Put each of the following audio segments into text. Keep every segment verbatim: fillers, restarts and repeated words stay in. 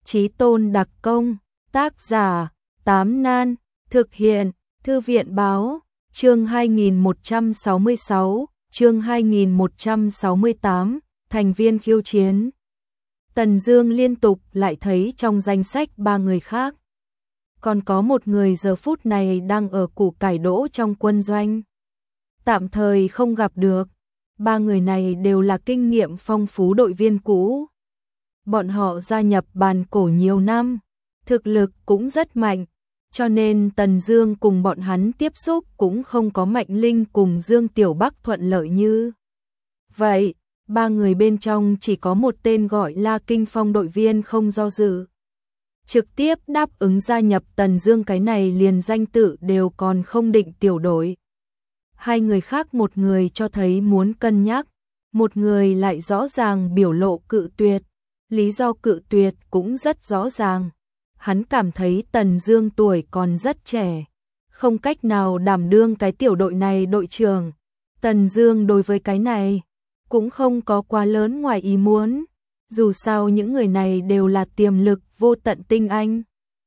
Chí Tôn đặc công, tác giả, Tám Nan, thực hiện, Thư viện báo, chương hai nghìn một trăm sáu mươi sáu, chương hai nghìn một trăm sáu mươi tám, thành viên khiêu chiến. Tần Dương liên tục lại thấy trong danh sách ba người khác. Còn có một người giờ phút này đang ở củ cải đỗ trong quân doanh. Tạm thời không gặp được. Ba người này đều là kinh nghiệm phong phú đội viên cũ. Bọn họ gia nhập bàn cổ nhiều năm, thực lực cũng rất mạnh, cho nên Tần Dương cùng bọn hắn tiếp xúc cũng không có Mạnh Linh cùng Dương Tiểu Bắc thuận lợi như vậy. Ba người bên trong chỉ có một tên gọi là Kinh Phong đội viên không do dự, trực tiếp đáp ứng gia nhập Tần Dương, cái này liền danh tự đều còn không định tiểu đội. Hai người khác, một người cho thấy muốn cân nhắc, một người lại rõ ràng biểu lộ cự tuyệt. Lý do cự tuyệt cũng rất rõ ràng. Hắn cảm thấy Tần Dương tuổi còn rất trẻ, không cách nào đảm đương cái tiểu đội này đội trưởng. Tần Dương đối với cái này cũng không có quá lớn ngoài ý muốn. Dù sao những người này đều là tiềm lực vô tận tinh anh.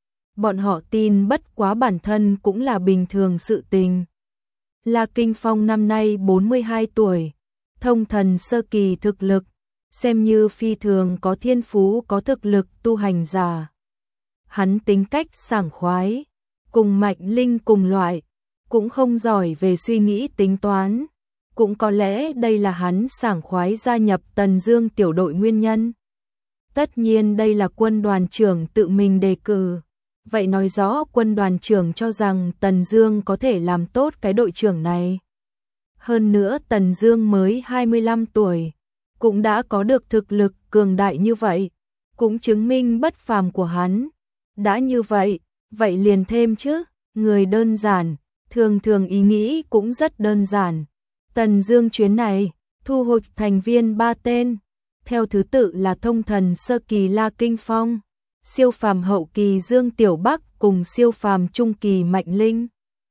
Bọn họ tin bất quá bản thân cũng là bình thường sự tình. La Kinh Phong năm nay bốn mươi hai tuổi, thông thần sơ kỳ thực lực, xem như phi thường có thiên phú có thực lực tu hành giả. Hắn tính cách sảng khoái, cùng Mạnh Linh cùng loại, cũng không giỏi về suy nghĩ tính toán. Cũng có lẽ đây là hắn sảng khoái gia nhập Tần Dương tiểu đội nguyên nhân. Tất nhiên đây là quân đoàn trưởng tự mình đề cử. Vậy nói rõ quân đoàn trưởng cho rằng Tần Dương có thể làm tốt cái đội trưởng này. Hơn nữa Tần Dương mới hai mươi lăm tuổi, cũng đã có được thực lực cường đại như vậy, cũng chứng minh bất phàm của hắn. Đã như vậy, vậy liền thêm chứ, người đơn giản, thường thường ý nghĩ cũng rất đơn giản. Tần Dương chuyến này, thu hồi thành viên ba tên, theo thứ tự là thông thần sơ kỳ La Kinh Phong, siêu phàm hậu kỳ Dương Tiểu Bắc cùng siêu phàm trung kỳ Mạnh Linh.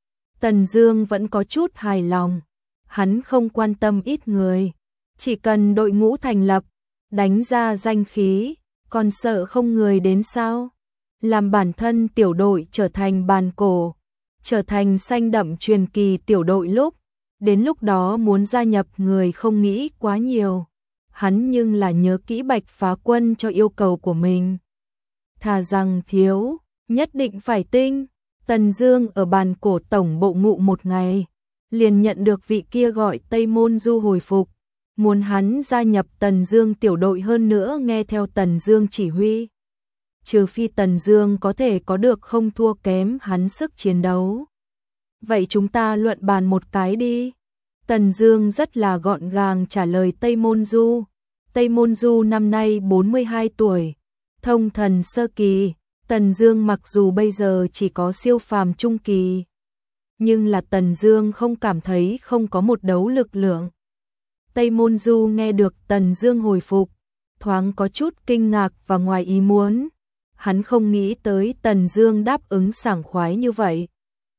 Tần Dương vẫn có chút hài lòng, hắn không quan tâm ít người, chỉ cần đội ngũ thành lập, đánh ra danh khí, còn sợ không người đến sao? Làm bản thân tiểu đội trở thành bàn cổ, trở thành xanh đậm truyền kỳ tiểu đội lúc, đến lúc đó muốn gia nhập người không nghĩ quá nhiều. Hắn nhưng là nhớ kỹ Bạch Phá Quân cho yêu cầu của mình. Thà rằng thiếu, nhất định phải tinh. Tần Dương ở bàn cổ tổng bộ ngụ một ngày, liền nhận được vị kia gọi Tây Môn Du hồi phục, muốn hắn gia nhập Tần Dương tiểu đội, hơn nữa nghe theo Tần Dương chỉ huy. Trừ phi Tần Dương có thể có được không thua kém hắn sức chiến đấu. Vậy chúng ta luận bàn một cái đi. Tần Dương rất là gọn gàng trả lời Tây Môn Du. Tây Môn Du năm nay bốn mươi hai tuổi, thông thần sơ kỳ. Tần Dương mặc dù bây giờ chỉ có siêu phàm trung kỳ, nhưng là Tần Dương không cảm thấy không có một đấu lực lượng. Tây Môn Du nghe được Tần Dương hồi phục, thoáng có chút kinh ngạc và ngoài ý muốn. Hắn không nghĩ tới Tần Dương đáp ứng sảng khoái như vậy.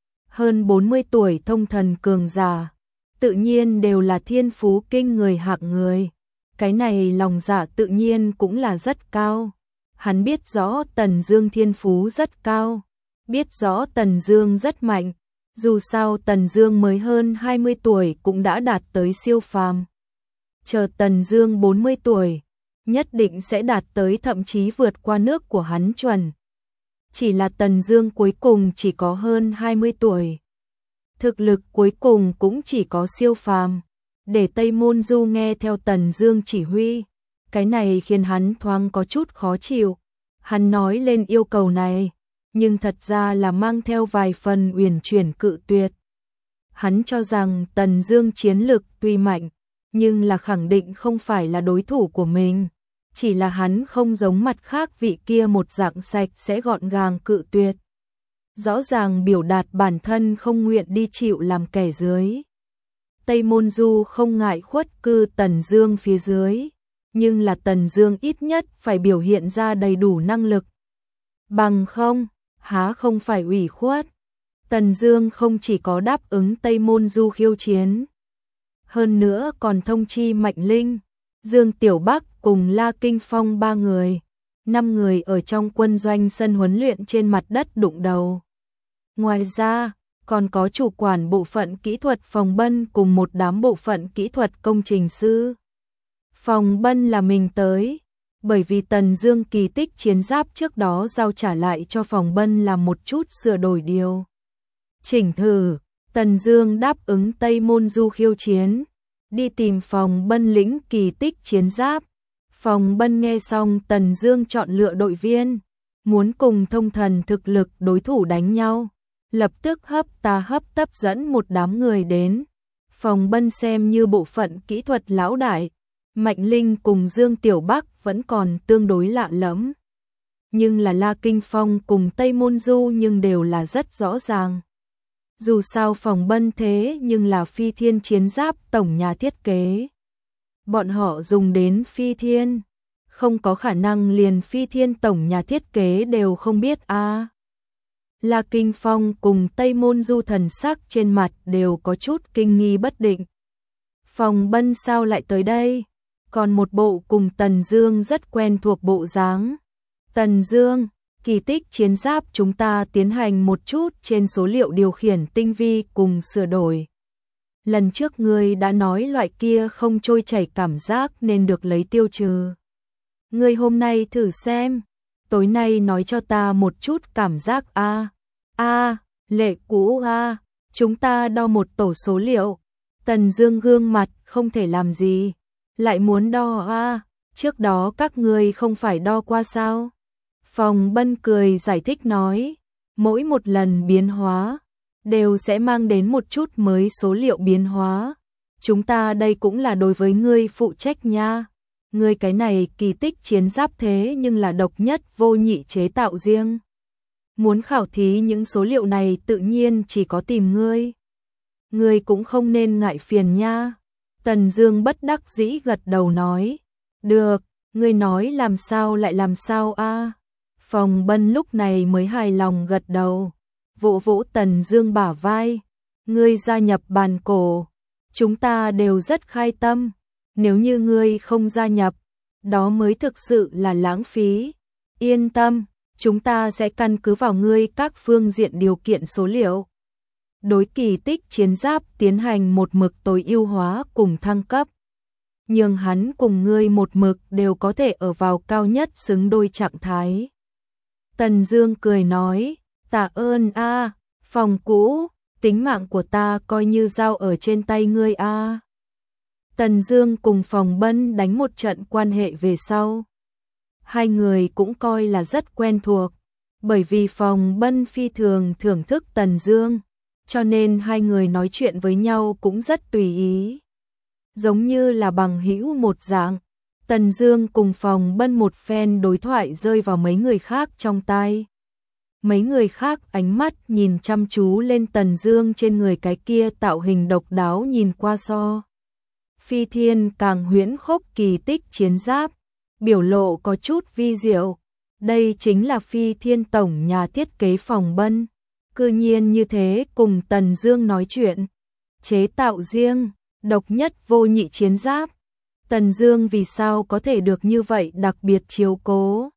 Hơn bốn mươi tuổi thông thần cường giả, tự nhiên đều là thiên phú kinh người hạng người. Cái này lòng dạ tự nhiên cũng là rất cao. Hắn biết rõ Tần Dương thiên phú rất cao, biết rõ Tần Dương rất mạnh. Dù sao Tần Dương mới hơn hai mươi tuổi cũng đã đạt tới siêu phàm. Chờ Tần Dương bốn mươi tuổi, nhất định sẽ đạt tới, thậm chí vượt qua nước của hắn chuẩn. Chỉ là Tần Dương cuối cùng chỉ có hơn hai mươi tuổi. Thực lực cuối cùng cũng chỉ có siêu phàm. Để Tây Môn Du nghe theo Tần Dương chỉ huy, cái này khiến hắn thoáng có chút khó chịu. Hắn nói lên yêu cầu này, nhưng thật ra là mang theo vài phần uyển chuyển cự tuyệt. Hắn cho rằng Tần Dương chiến lực tuy mạnh, nhưng là khẳng định không phải là đối thủ của mình. Chỉ là hắn không giống mặt khác vị kia một dạng sạch sẽ gọn gàng cự tuyệt. Rõ ràng biểu đạt bản thân không nguyện đi chịu làm kẻ dưới. Tây Môn Du không ngại khuất cư Tần Dương phía dưới, nhưng là Tần Dương ít nhất phải biểu hiện ra đầy đủ năng lực. Bằng không, há không phải ủy khuất. Tần Dương không chỉ có đáp ứng Tây Môn Du khiêu chiến, hơn nữa còn thông chi Mạnh Linh, Dương Tiểu Bắc cùng La Kinh Phong ba người. năm người ở trong quân doanh sân huấn luyện trên mặt đất đụng đầu. Ngoài ra, còn có chủ quản bộ phận kỹ thuật Phòng Bân cùng một đám bộ phận kỹ thuật công trình sư. Phòng Bân là mình tới, bởi vì Tần Dương kỳ tích chiến giáp trước đó giao trả lại cho Phòng Bân làm một chút sửa đổi điều chỉnh thử. Tần Dương đáp ứng Tây Môn Du khiêu chiến, đi tìm Phòng Bân lĩnh kỳ tích chiến giáp. Phòng Bân nghe xong Tần Dương chọn lựa đội viên, muốn cùng thông thần thực lực đối thủ đánh nhau, lập tức hấp ta hấp tấp dẫn một đám người đến. Phòng Bân xem như bộ phận kỹ thuật lão đại, Mạnh Linh cùng Dương Tiểu Bắc vẫn còn tương đối lạ lẫm. Nhưng là La Kinh Phong cùng Tây Môn Du nhưng đều là rất rõ ràng. Dù sao Phòng Bân thế nhưng là Phi Thiên chiến giáp tổng nhà thiết kế. Bọn họ dùng đến Phi Thiên, không có khả năng liền Phi Thiên tổng nhà thiết kế đều không biết a. À. La Kinh Phong cùng Tây Môn Du thần sắc trên mặt đều có chút kinh nghi bất định. Phòng Bân sao lại tới đây? Còn một bộ cùng Tần Dương rất quen thuộc bộ dáng. Tần Dương, kỳ tích chiến giáp chúng ta tiến hành một chút trên số liệu điều khiển tinh vi cùng sửa đổi. Lần trước ngươi đã nói loại kia không trôi chảy cảm giác nên được lấy tiêu trừ. Ngươi hôm nay thử xem, tối nay nói cho ta một chút cảm giác a. A, lệ cũ a, chúng ta đo một tổ số liệu. Tần Dương gương mặt không thể làm gì, lại muốn đo a, trước đó các ngươi không phải đo qua sao? Phòng Bân cười giải thích nói, mỗi một lần biến hóa đều sẽ mang đến một chút mới số liệu biến hóa. Chúng ta đây cũng là đối với ngươi phụ trách nha. Ngươi cái này kỳ tích chiến giáp thế nhưng là độc nhất vô nhị chế tạo riêng. Muốn khảo thí những số liệu này tự nhiên chỉ có tìm ngươi. Ngươi cũng không nên ngại phiền nha. Tần Dương bất đắc dĩ gật đầu nói, được, ngươi nói làm sao lại làm sao a. À? Phòng Bân lúc này mới hài lòng gật đầu, vỗ vỗ Tần Dương bả vai, ngươi gia nhập bàn cổ, chúng ta đều rất khai tâm, nếu như ngươi không gia nhập, đó mới thực sự là lãng phí. Yên tâm, chúng ta sẽ căn cứ vào ngươi các phương diện điều kiện số liệu. Đối kỳ tích chiến giáp tiến hành một mực tối ưu hóa cùng thăng cấp. Nhưng hắn cùng ngươi một mực đều có thể ở vào cao nhất xứng đôi trạng thái. Tần Dương cười nói, tạ ơn a, Phòng cũ, tính mạng của ta coi như giao ở trên tay ngươi a. Tần Dương cùng Phòng Bân đánh một trận quan hệ về sau. Hai người cũng coi là rất quen thuộc, bởi vì Phòng Bân phi thường thưởng thức Tần Dương, cho nên hai người nói chuyện với nhau cũng rất tùy ý. Giống như là bằng hữu một dạng. Tần Dương cùng Phòng Bân một phen đối thoại rơi vào mấy người khác trong tai. Mấy người khác ánh mắt nhìn chăm chú lên Tần Dương trên người cái kia tạo hình độc đáo nhìn qua so. Phi Thiên càng huyễn khốc kỳ tích chiến giáp, biểu lộ có chút vi diệu. Đây chính là Phi Thiên tổng nhà thiết kế Phòng Bân, cư nhiên như thế cùng Tần Dương nói chuyện, chế tạo riêng, độc nhất vô nhị chiến giáp. Tần Dương vì sao có thể được như vậy đặc biệt chiếu cố?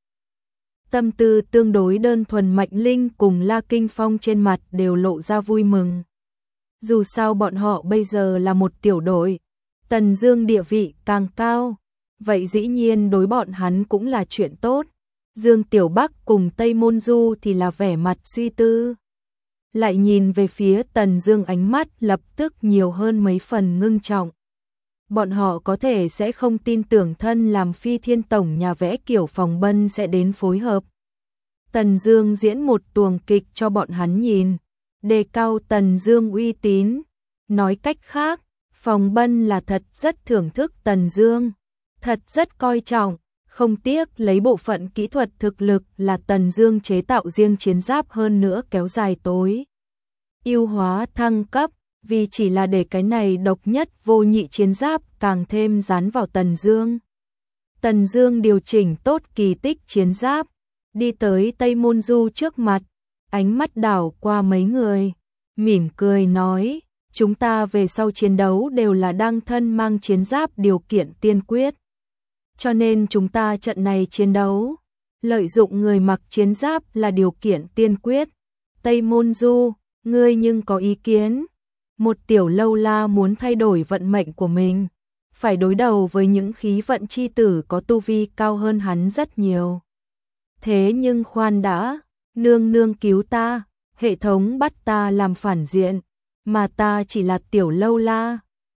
Tâm tư tương đối đơn thuần Mạnh Linh cùng La Kinh Phong trên mặt đều lộ ra vui mừng. Dù sao bọn họ bây giờ là một tiểu đội, Tần Dương địa vị càng cao, vậy dĩ nhiên đối bọn hắn cũng là chuyện tốt. Dương Tiểu Bắc cùng Tây Môn Du thì là vẻ mặt suy tư. Lại nhìn về phía Tần Dương ánh mắt lập tức nhiều hơn mấy phần ngưng trọng. Bọn họ có thể sẽ không tin tưởng thân làm Phi Thiên tổng nhà vẽ kiểu Phòng Bân sẽ đến phối hợp. Tần Dương diễn một tuồng kịch cho bọn hắn nhìn, đề cao Tần Dương uy tín. Nói cách khác, Phòng Bân là thật rất thưởng thức Tần Dương, thật rất coi trọng, không tiếc lấy bộ phận kỹ thuật thực lực là Tần Dương chế tạo riêng chiến giáp hơn nữa kéo dài tối ưu hóa thăng cấp, vì chỉ là để cái này độc nhất vô nhị chiến giáp càng thêm dán vào Tần Dương. Tần Dương điều chỉnh tốt kỳ tích chiến giáp, đi tới Tây Môn Du trước mặt, ánh mắt đảo qua mấy người, mỉm cười nói, chúng ta về sau chiến đấu đều là đăng thân mang chiến giáp điều kiện tiên quyết. Cho nên chúng ta trận này chiến đấu lợi dụng người mặc chiến giáp là điều kiện tiên quyết. Tây Môn Du, ngươi nhưng có ý kiến? Một tiểu lâu la muốn thay đổi vận mệnh của mình, phải đối đầu với những khí vận chi tử có tu vi cao hơn hắn rất nhiều. Thế nhưng khoan đã, nương nương cứu ta, hệ thống bắt ta làm phản diện, mà ta chỉ là tiểu lâu la.